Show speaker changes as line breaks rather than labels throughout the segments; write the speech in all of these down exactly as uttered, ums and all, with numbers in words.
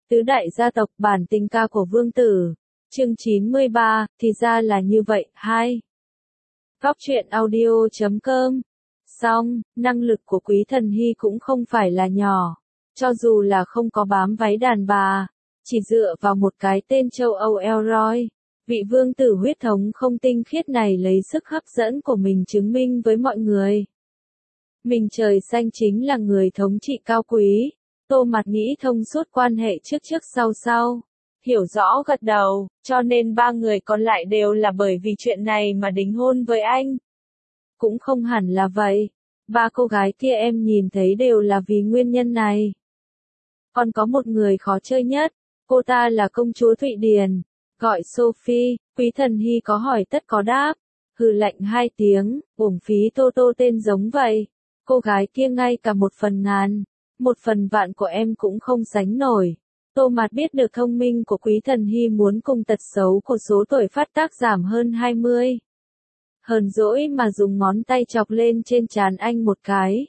Tứ đại gia tộc bản tình ca của Vương Tử. Chương chín mươi ba, thì ra là như vậy, hai. Góc truyện audio chấm com. Xong, năng lực của Quý Thần Hy cũng không phải là nhỏ. Cho dù là không có bám váy đàn bà, chỉ dựa vào một cái tên châu Âu Elroy, vị vương tử huyết thống không tinh khiết này lấy sức hấp dẫn của mình chứng minh với mọi người. Mình trời xanh chính là người thống trị cao quý. Tô Mặt nghĩ thông suốt quan hệ trước trước sau sau. Hiểu rõ gật đầu, cho nên ba người còn lại đều là bởi vì chuyện này mà đính hôn với anh. Cũng không hẳn là vậy. Ba cô gái kia em nhìn thấy đều là vì nguyên nhân này. Còn có một người khó chơi nhất. Cô ta là công chúa Thụy Điển. Gọi Sophie. Quý Thần Hy có hỏi tất có đáp. Hừ lạnh hai tiếng, uổng phí Tô Tô tên giống vậy. Cô gái kia ngay cả một phần ngàn, một phần vạn của em cũng không sánh nổi. Tô Mạt biết được thông minh của Quý Thần Hy muốn cùng tật xấu của số tuổi phát tác giảm hơn hai mươi. Hờn dỗi mà dùng ngón tay chọc lên trên trán anh một cái.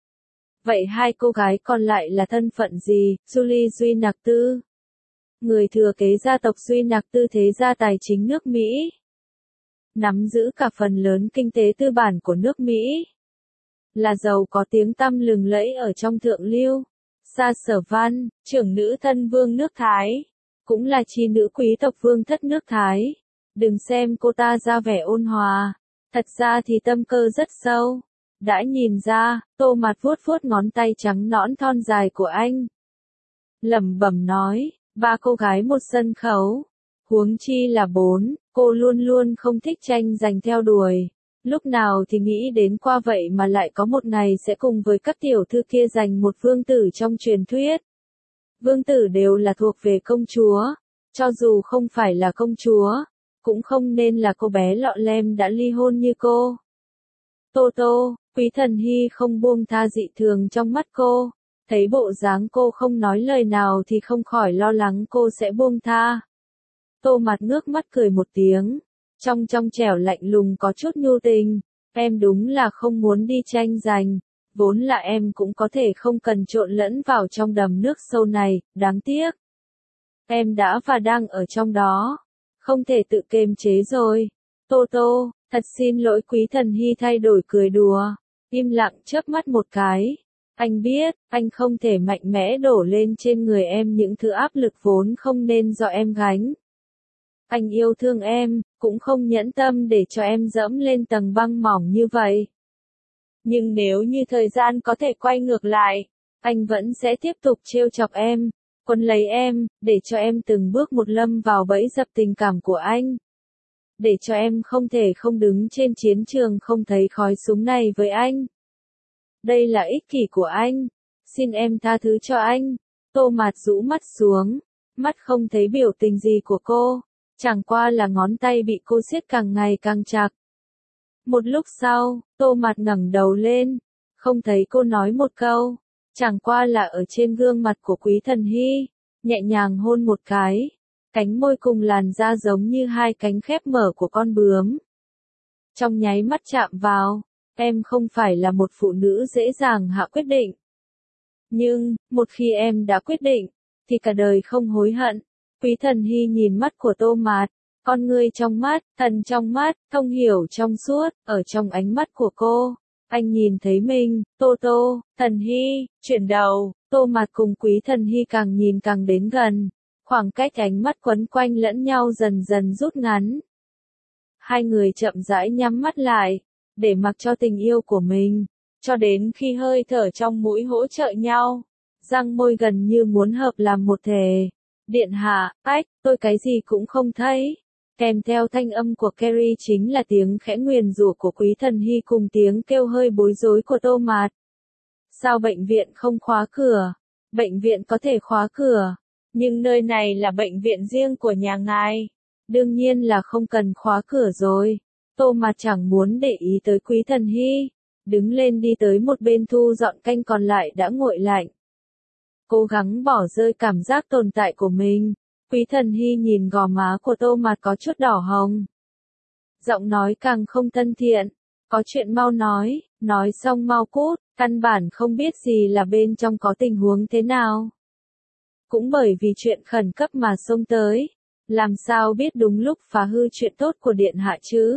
Vậy hai cô gái còn lại là thân phận gì? Julie Duy Nạc Tư, người thừa kế gia tộc Duy Nạc Tư thế gia tài chính nước Mỹ, nắm giữ cả phần lớn kinh tế tư bản của nước Mỹ, là giàu có tiếng tăm lừng lẫy ở trong thượng lưu. Sa Sở Văn, trưởng nữ thân vương nước Thái, cũng là chi nữ quý tộc vương thất nước Thái. Đừng xem cô ta ra vẻ ôn hòa, thật ra thì tâm cơ rất sâu. Đã nhìn ra, Tô Mạt vuốt vuốt ngón tay trắng nõn thon dài của anh. Lẩm bẩm nói, ba cô gái một sân khấu, huống chi là bốn, cô luôn luôn không thích tranh giành theo đuổi. Lúc nào thì nghĩ đến qua vậy mà lại có một ngày sẽ cùng với các tiểu thư kia giành một vương tử trong truyền thuyết. Vương tử đều là thuộc về công chúa, cho dù không phải là công chúa, cũng không nên là cô bé lọ lem đã ly hôn như cô. Tô Tô, Quý Thần Hy không buông tha dị thường trong mắt cô, thấy bộ dáng cô không nói lời nào thì không khỏi lo lắng cô sẽ buông tha. Tô Mạt ngước mắt cười một tiếng. Trong trong trẻo lạnh lùng có chút nhu tình, em đúng là không muốn đi tranh giành, vốn là em cũng có thể không cần trộn lẫn vào trong đầm nước sâu này, đáng tiếc. Em đã và đang ở trong đó, không thể tự kiềm chế rồi. Tô Tô, thật xin lỗi. Quý Thần Hy thay đổi cười đùa, im lặng chớp mắt một cái. Anh biết, anh không thể mạnh mẽ đổ lên trên người em những thứ áp lực vốn không nên do em gánh. Anh yêu thương em, cũng không nhẫn tâm để cho em dẫm lên tầng băng mỏng như vậy. Nhưng nếu như thời gian có thể quay ngược lại, anh vẫn sẽ tiếp tục trêu chọc em, quấn lấy em, để cho em từng bước một lâm vào bẫy dập tình cảm của anh. Để cho em không thể không đứng trên chiến trường không thấy khói súng này với anh. Đây là ích kỷ của anh. Xin em tha thứ cho anh. Tô Mạt rũ mắt xuống, mắt không thấy biểu tình gì của cô. Chẳng qua là ngón tay bị cô siết càng ngày càng chặt. Một lúc sau, Tô Mạt ngẩng đầu lên, không thấy cô nói một câu, chẳng qua là ở trên gương mặt của Quý Thần Hy, nhẹ nhàng hôn một cái, cánh môi cùng làn da giống như hai cánh khép mở của con bướm. Trong nháy mắt chạm vào, em không phải là một phụ nữ dễ dàng hạ quyết định. Nhưng, một khi em đã quyết định, thì cả đời không hối hận. Quý Thần Hy nhìn mắt của Tô Mạt, con ngươi trong mắt, thần trong mắt, thông hiểu trong suốt, ở trong ánh mắt của cô. Anh nhìn thấy mình, Tô Tô, Thần Hy, chuyển đầu, Tô Mạt cùng Quý Thần Hy càng nhìn càng đến gần. Khoảng cách ánh mắt quấn quanh lẫn nhau dần dần rút ngắn. Hai người chậm rãi nhắm mắt lại, để mặc cho tình yêu của mình, cho đến khi hơi thở trong mũi hỗ trợ nhau, răng môi gần như muốn hợp làm một thể. Điện hạ, ách, tôi cái gì cũng không thấy. Kèm theo thanh âm của Carrie chính là tiếng khẽ nguyền rủa của Quý Thần Hy cùng tiếng kêu hơi bối rối của Tô Mạt. Sao bệnh viện không khóa cửa? Bệnh viện có thể khóa cửa, nhưng nơi này là bệnh viện riêng của nhà ngài. Đương nhiên là không cần khóa cửa rồi. Tô Mạt chẳng muốn để ý tới Quý Thần Hy, đứng lên đi tới một bên thu dọn canh còn lại đã nguội lạnh. Cố gắng bỏ rơi cảm giác tồn tại của mình. Quý Thần Hy nhìn gò má của Tô Mạt có chút đỏ hồng. Giọng nói càng không thân thiện. Có chuyện mau nói, nói xong mau cút, căn bản không biết gì là bên trong có tình huống thế nào. cũng bởi vì chuyện khẩn cấp mà xông tới. Làm sao biết đúng lúc phá hư chuyện tốt của điện hạ chứ?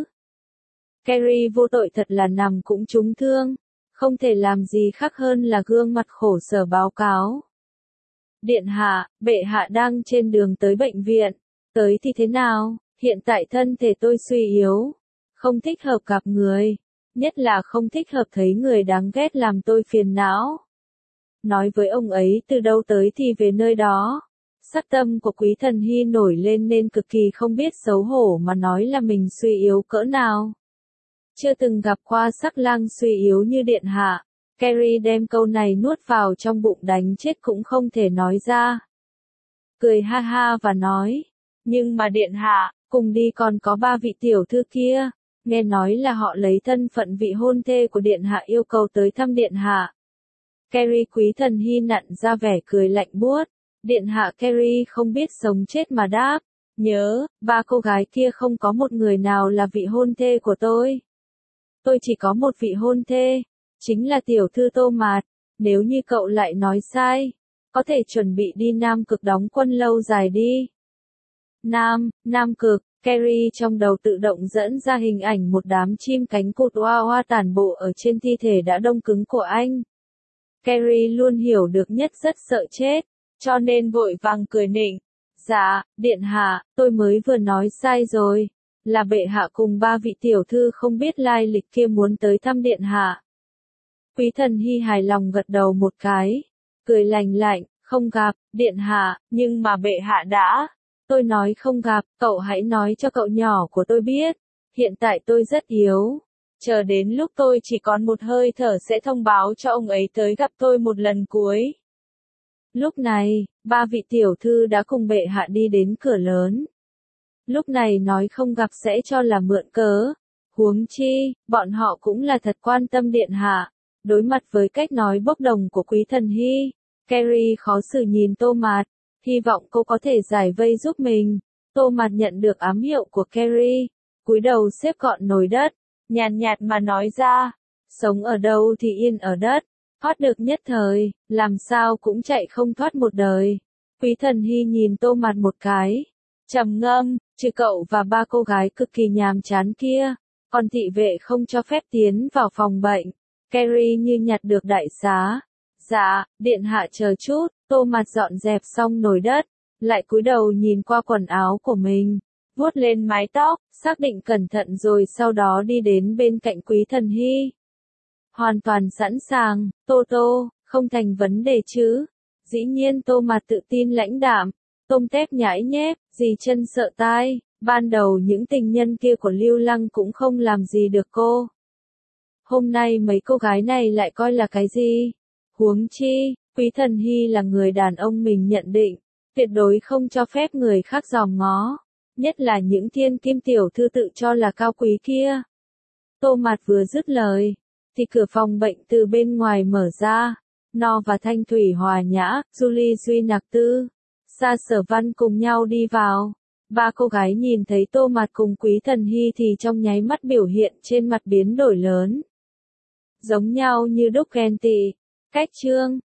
Carrie vô tội thật là nằm cũng trúng thương, không thể làm gì khác hơn là gương mặt khổ sở báo cáo. Điện hạ, bệ hạ đang trên đường tới bệnh viện, tới thì thế nào, hiện tại thân thể tôi suy yếu, không thích hợp gặp người, nhất là không thích hợp thấy người đáng ghét làm tôi phiền não. Nói với ông ấy từ đâu tới thì về nơi đó. Sắc tâm của Quý Thần Hy nổi lên nên cực kỳ không biết xấu hổ mà nói là mình suy yếu cỡ nào. Chưa từng gặp qua sắc lang suy yếu như điện hạ. Carrie đem câu này nuốt vào trong bụng đánh chết cũng không thể nói ra. Cười ha ha và nói, nhưng mà điện hạ, cùng đi còn có ba vị tiểu thư kia, nghe nói là họ lấy thân phận vị hôn thê của điện hạ yêu cầu tới thăm điện hạ. Carrie Quý Thần Hy nặn ra vẻ cười lạnh buốt. Điện hạ Carrie không biết sống chết mà đáp, nhớ, ba cô gái kia không có một người nào là vị hôn thê của tôi. Tôi chỉ có một vị hôn thê, chính là tiểu thư Tô Mạt, nếu như cậu lại nói sai, có thể chuẩn bị đi Nam Cực đóng quân lâu dài đi. Nam, Nam Cực, Carrie trong đầu tự động dẫn ra hình ảnh một đám chim cánh cụt oa oa tản bộ ở trên thi thể đã đông cứng của anh. Carrie luôn hiểu được nhất rất sợ chết, cho nên vội vàng cười nịnh. Dạ, điện hạ, tôi mới vừa nói sai rồi, là bệ hạ cùng ba vị tiểu thư không biết lai lịch kia muốn tới thăm điện hạ. Quý Thần Hy hài lòng gật đầu một cái, cười lành lạnh, không gặp, điện hạ, nhưng mà bệ hạ đã. Tôi nói không gặp, cậu hãy nói cho cậu nhỏ của tôi biết, hiện tại tôi rất yếu. Chờ đến lúc tôi chỉ còn một hơi thở sẽ thông báo cho ông ấy tới gặp tôi một lần cuối. Lúc này, ba vị tiểu thư đã cùng bệ hạ đi đến cửa lớn. Lúc này nói không gặp sẽ cho là mượn cớ. Huống chi, bọn họ cũng là thật quan tâm điện hạ. Đối mặt với cách nói bốc đồng của Quý Thần Hy, Carrie khó xử nhìn Tô Mạt, hy vọng cô có thể giải vây giúp mình. Tô Mạt nhận được ám hiệu của Carrie, cúi đầu xếp gọn nồi đất, nhàn nhạt mà nói ra, sống ở đâu thì yên ở đất. Thoát được nhất thời, làm sao cũng chạy không thoát một đời. Quý Thần Hy nhìn Tô Mạt một cái, trầm ngâm, trừ cậu và ba cô gái cực kỳ nhàm chán kia, còn thị vệ không cho phép tiến vào phòng bệnh. Carrie như nhặt được đại xá. Dạ, điện hạ chờ chút. Tô Mạt dọn dẹp xong nồi đất, lại cúi đầu nhìn qua quần áo của mình, vuốt lên mái tóc, xác định cẩn thận rồi sau đó đi đến bên cạnh Quý Thần Hy. Hoàn toàn sẵn sàng, Tô Tô, không thành vấn đề chứ. Dĩ nhiên Tô Mạt tự tin lãnh đạm, tôm tép nhãi nhép, gì chân sợ tai, ban đầu những tình nhân kia của Lưu Lăng cũng không làm gì được cô. Hôm nay mấy cô gái này lại coi là cái gì? Huống chi, Quý Thần Hy là người đàn ông mình nhận định, tuyệt đối không cho phép người khác dòm ngó, nhất là những thiên kim tiểu thư tự cho là cao quý kia. Tô Mạt vừa dứt lời, thì cửa phòng bệnh từ bên ngoài mở ra, No và Thanh Thủy hòa nhã, Julie Duy Nạc Tư, Sa Sở Văn cùng nhau đi vào. Ba cô gái nhìn thấy Tô Mạt cùng Quý Thần Hy thì trong nháy mắt biểu hiện trên mặt biến đổi lớn. Giống nhau như đúc ghen tị. Cách chương